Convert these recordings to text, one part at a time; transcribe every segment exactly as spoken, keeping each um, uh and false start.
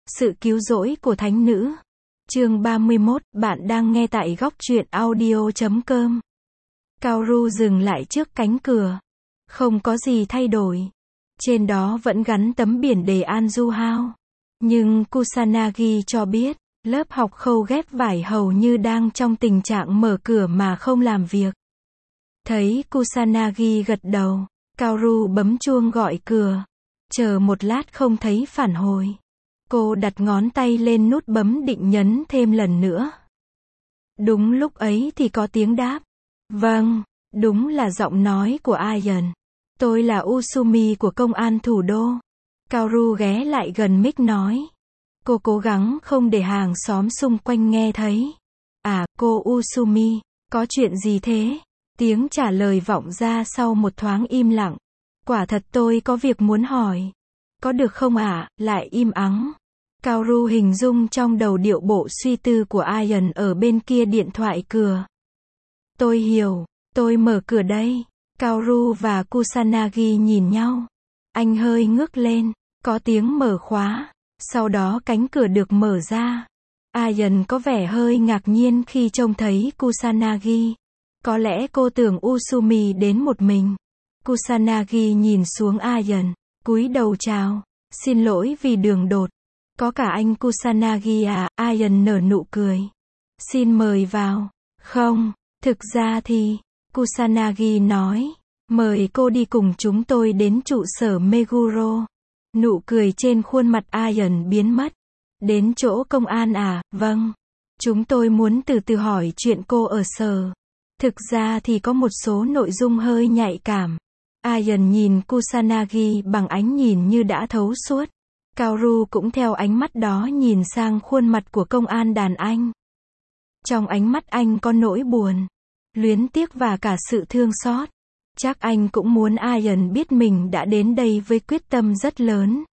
Sự cứu rỗi của thánh nữ. Chương ba mươi mốt, bạn đang nghe tại góc truyện audio chấm com. Kaoru dừng lại trước cánh cửa. Không có gì thay đổi. Trên đó vẫn gắn tấm biển đề Anju-hao. Nhưng Kusanagi cho biết, lớp học khâu ghép vải hầu như đang trong tình trạng mở cửa mà không làm việc. Thấy Kusanagi gật đầu, Kaoru bấm chuông gọi cửa. Chờ một lát không thấy phản hồi. Cô đặt ngón tay lên nút bấm định nhấn thêm lần nữa. Đúng lúc ấy thì có tiếng đáp. Vâng, đúng là giọng nói của Aion. Tôi là Usumi của công an thủ đô. Kaoru ghé lại gần mic nói. Cô cố gắng không để hàng xóm xung quanh nghe thấy. À, cô Usumi, có chuyện gì thế? Tiếng trả lời vọng ra sau một thoáng im lặng. Quả thật tôi có việc muốn hỏi. Có được không ạ? À? Lại im ắng. Kaoru hình dung trong đầu điệu bộ suy tư của Aion ở bên kia điện thoại cửa. Tôi hiểu, tôi mở cửa đây. Kaoru và Kusanagi nhìn nhau. Anh hơi ngước lên, có tiếng mở khóa. Sau đó cánh cửa được mở ra. Aion có vẻ hơi ngạc nhiên khi trông thấy Kusanagi. Có lẽ cô tưởng Usumi đến một mình. Kusanagi nhìn xuống Aion, cúi đầu chào. Xin lỗi vì đường đột. Có cả anh Kusanagi à? Aion nở nụ cười. Xin mời vào. Không, thực ra thì, Kusanagi nói. Mời cô đi cùng chúng tôi đến trụ sở Meguro. Nụ cười trên khuôn mặt Aion biến mất. Đến chỗ công an à? Vâng. Chúng tôi muốn từ từ hỏi chuyện cô ở sở. Thực ra thì có một số nội dung hơi nhạy cảm. Aion nhìn Kusanagi bằng ánh nhìn như đã thấu suốt. Kaoru cũng theo ánh mắt đó nhìn sang khuôn mặt của công an đàn anh. Trong ánh mắt anh có nỗi buồn, luyến tiếc và cả sự thương xót. Chắc anh cũng muốn Aion biết mình đã đến đây với quyết tâm rất lớn.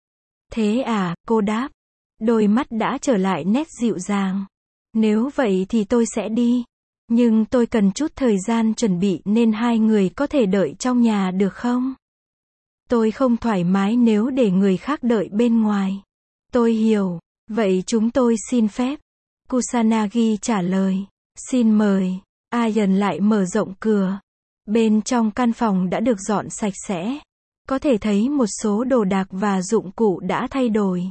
Thế à, cô đáp. Đôi mắt đã trở lại nét dịu dàng. Nếu vậy thì tôi sẽ đi. Nhưng tôi cần chút thời gian chuẩn bị nên hai người có thể đợi trong nhà được không? Tôi không thoải mái nếu để người khác đợi bên ngoài. Tôi hiểu. Vậy chúng tôi xin phép. Kusanagi trả lời. Xin mời. Aion lại mở rộng cửa. Bên trong căn phòng đã được dọn sạch sẽ. Có thể thấy một số đồ đạc và dụng cụ đã thay đổi.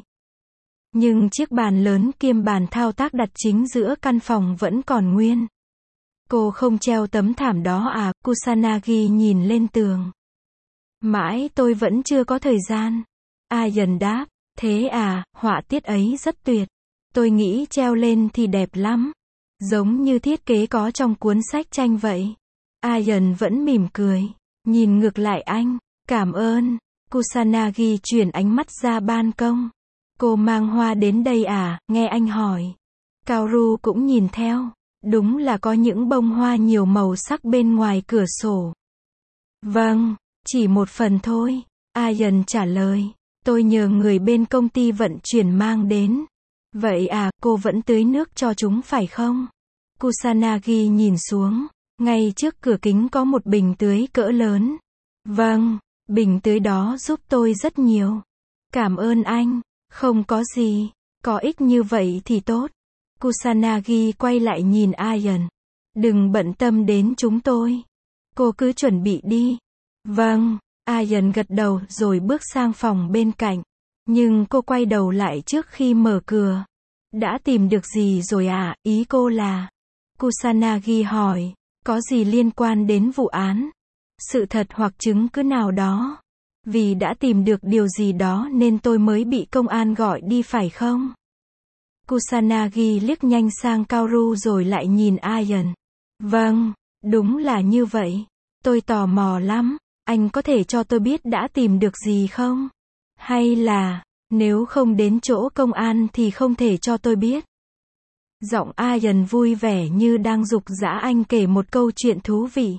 Nhưng chiếc bàn lớn kiêm bàn thao tác đặt chính giữa căn phòng vẫn còn nguyên. Cô không treo tấm thảm đó à? Kusanagi nhìn lên tường. Mãi tôi vẫn chưa có thời gian. Aion đáp. Thế à, họa tiết ấy rất tuyệt. Tôi nghĩ treo lên thì đẹp lắm. Giống như thiết kế có trong cuốn sách tranh vậy. Aion vẫn mỉm cười. Nhìn ngược lại anh. Cảm ơn. Kusanagi chuyển ánh mắt ra ban công. Cô mang hoa đến đây à? Nghe anh hỏi. Kaoru cũng nhìn theo. Đúng là có những bông hoa nhiều màu sắc bên ngoài cửa sổ. Vâng, chỉ một phần thôi. Aion trả lời. Tôi nhờ người bên công ty vận chuyển mang đến. Vậy à, cô vẫn tưới nước cho chúng phải không? Kusanagi nhìn xuống. Ngay trước cửa kính có một bình tưới cỡ lớn. Vâng, bình tưới đó giúp tôi rất nhiều. Cảm ơn anh. Không có gì. Có ích như vậy thì tốt. Kusanagi quay lại nhìn Aion. Đừng bận tâm đến chúng tôi. Cô cứ chuẩn bị đi. Vâng. Aion gật đầu rồi bước sang phòng bên cạnh. Nhưng cô quay đầu lại trước khi mở cửa. Đã tìm được gì rồi à? Ý cô là. Kusanagi hỏi. Có gì liên quan đến vụ án? Sự thật hoặc chứng cứ nào đó? Vì đã tìm được điều gì đó nên tôi mới bị công an gọi đi phải không? Kusanagi liếc nhanh sang Kaoru rồi lại nhìn Aion. Vâng, đúng là như vậy. Tôi tò mò lắm. Anh có thể cho tôi biết đã tìm được gì không? Hay là, nếu không đến chỗ công an thì không thể cho tôi biết? Giọng Aion vui vẻ như đang giục giã anh kể một câu chuyện thú vị.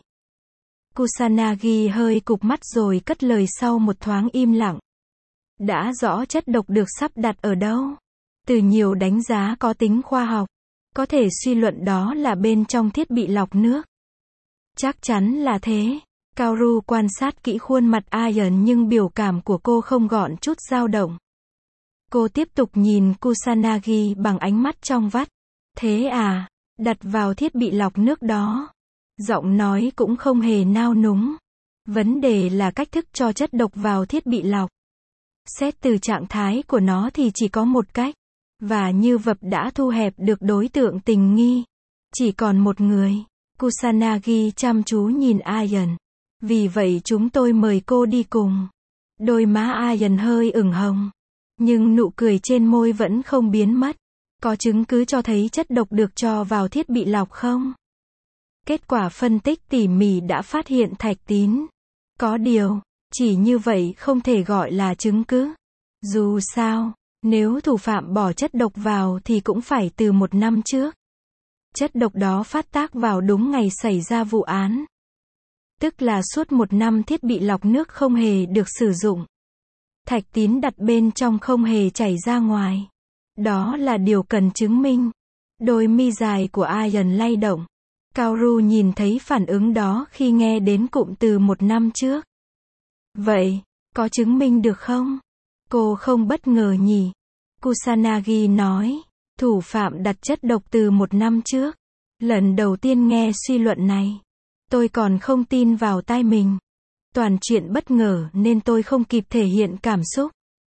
Kusanagi hơi cụp mắt rồi cất lời sau một thoáng im lặng. Đã rõ chất độc được sắp đặt ở đâu? Từ nhiều đánh giá có tính khoa học, có thể suy luận đó là bên trong thiết bị lọc nước. Chắc chắn là thế. Kaoru quan sát kỹ khuôn mặt Aion nhưng biểu cảm của cô không gọn chút dao động. Cô tiếp tục nhìn Kusanagi bằng ánh mắt trong vắt. Thế à, đặt vào thiết bị lọc nước đó. Giọng nói cũng không hề nao núng. Vấn đề là cách thức cho chất độc vào thiết bị lọc. Xét từ trạng thái của nó thì chỉ có một cách. Và như vật đã thu hẹp được đối tượng tình nghi. Chỉ còn một người. Kusanagi chăm chú nhìn Ayan. Vì vậy chúng tôi mời cô đi cùng. Đôi má Ayan hơi ửng hồng. Nhưng nụ cười trên môi vẫn không biến mất. Có chứng cứ cho thấy chất độc được cho vào thiết bị lọc không? Kết quả phân tích tỉ mỉ đã phát hiện thạch tín. Có điều, chỉ như vậy không thể gọi là chứng cứ. Dù sao, nếu thủ phạm bỏ chất độc vào thì cũng phải từ một năm trước. Chất độc đó phát tác vào đúng ngày xảy ra vụ án. Tức là suốt một năm thiết bị lọc nước không hề được sử dụng. Thạch tín đặt bên trong không hề chảy ra ngoài. Đó là điều cần chứng minh. Đôi mi dài của Ayan lay động. Kaoru nhìn thấy phản ứng đó khi nghe đến cụm từ một năm trước. Vậy, có chứng minh được không? Cô không bất ngờ nhỉ? Kusanagi nói, thủ phạm đặt chất độc từ một năm trước. Lần đầu tiên nghe suy luận này, tôi còn không tin vào tai mình. Toàn chuyện bất ngờ nên tôi không kịp thể hiện cảm xúc.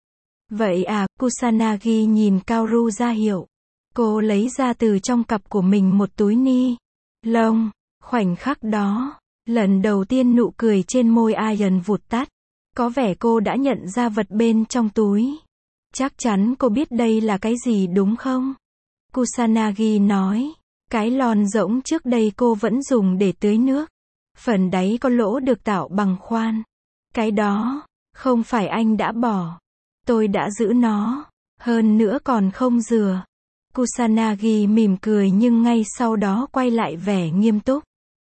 Vậy à, Kusanagi nhìn Kaoru ra hiệu. Cô lấy ra từ trong cặp của mình một túi ni lông. Khoảnh khắc đó, lần đầu tiên nụ cười trên môi Ayan vụt tắt. Có vẻ cô đã nhận ra vật bên trong túi. Chắc chắn cô biết đây là cái gì đúng không? Kusanagi nói, cái lon rỗng trước đây cô vẫn dùng để tưới nước. Phần đáy có lỗ được tạo bằng khoan. Cái đó, không phải anh đã bỏ. Tôi đã giữ nó. Hơn nữa còn không rửa. Kusanagi mỉm cười nhưng ngay sau đó quay lại vẻ nghiêm túc.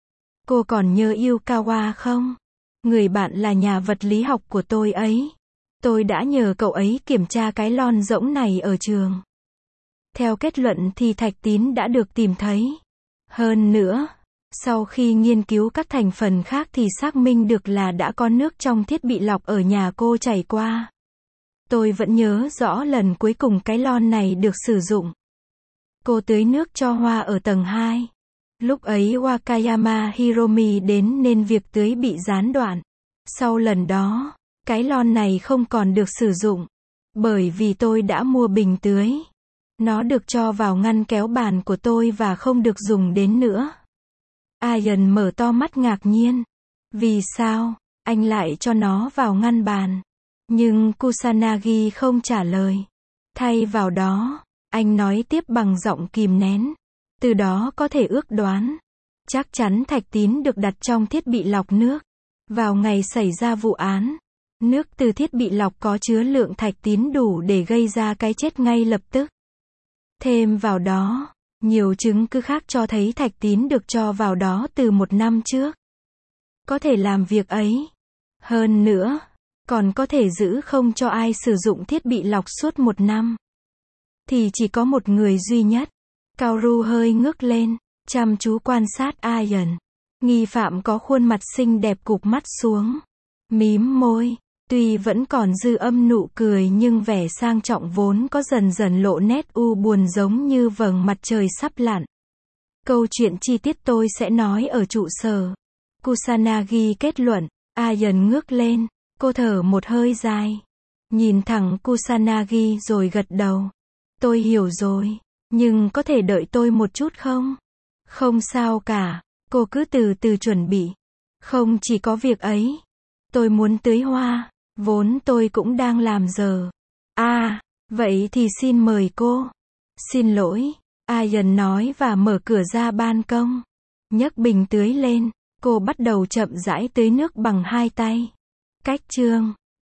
Cô còn nhớ Yukawa không? Người bạn là nhà vật lý học của tôi ấy. Tôi đã nhờ cậu ấy kiểm tra cái lon rỗng này ở trường. Theo kết luận thì thạch tín đã được tìm thấy. Hơn nữa, sau khi nghiên cứu các thành phần khác thì xác minh được là đã có nước trong thiết bị lọc ở nhà cô chảy qua. Tôi vẫn nhớ rõ lần cuối cùng cái lon này được sử dụng. Cô tưới nước cho hoa ở tầng hai. Lúc ấy Wakayama Hiromi đến nên việc tưới bị gián đoạn. Sau lần đó, cái lon này không còn được sử dụng. Bởi vì tôi đã mua bình tưới. Nó được cho vào ngăn kéo bàn của tôi và không được dùng đến nữa. Ayan mở to mắt ngạc nhiên. Vì sao, anh lại cho nó vào ngăn bàn? Nhưng Kusanagi không trả lời. Thay vào đó, anh nói tiếp bằng giọng kìm nén. Từ đó có thể ước đoán. Chắc chắn thạch tín được đặt trong thiết bị lọc nước. Vào ngày xảy ra vụ án, nước từ thiết bị lọc có chứa lượng thạch tín đủ để gây ra cái chết ngay lập tức. Thêm vào đó, nhiều chứng cứ khác cho thấy thạch tín được cho vào đó từ một năm trước. Có thể làm việc ấy. Hơn nữa, còn có thể giữ không cho ai sử dụng thiết bị lọc suốt một năm. Thì chỉ có một người duy nhất. Kaoru hơi ngước lên, chăm chú quan sát Ayan. Nghi phạm có khuôn mặt xinh đẹp cụp mắt xuống. Mím môi. Tuy vẫn còn dư âm nụ cười nhưng vẻ sang trọng vốn có dần dần lộ nét u buồn giống như vầng mặt trời sắp lặn. Câu chuyện chi tiết tôi sẽ nói ở trụ sở. Kusanagi kết luận. Ayan ngước lên. Cô thở một hơi dài. Nhìn thẳng Kusanagi rồi gật đầu. Tôi hiểu rồi. Nhưng có thể đợi tôi một chút không? Không sao cả. Cô cứ từ từ chuẩn bị. Không chỉ có việc ấy. Tôi muốn tưới hoa. Vốn tôi cũng đang làm giờ. À, vậy thì xin mời cô. Xin lỗi. Ayan nói và mở cửa ra ban công. Nhấc bình tưới lên. Cô bắt đầu chậm rãi tưới nước bằng hai tay. Cách chương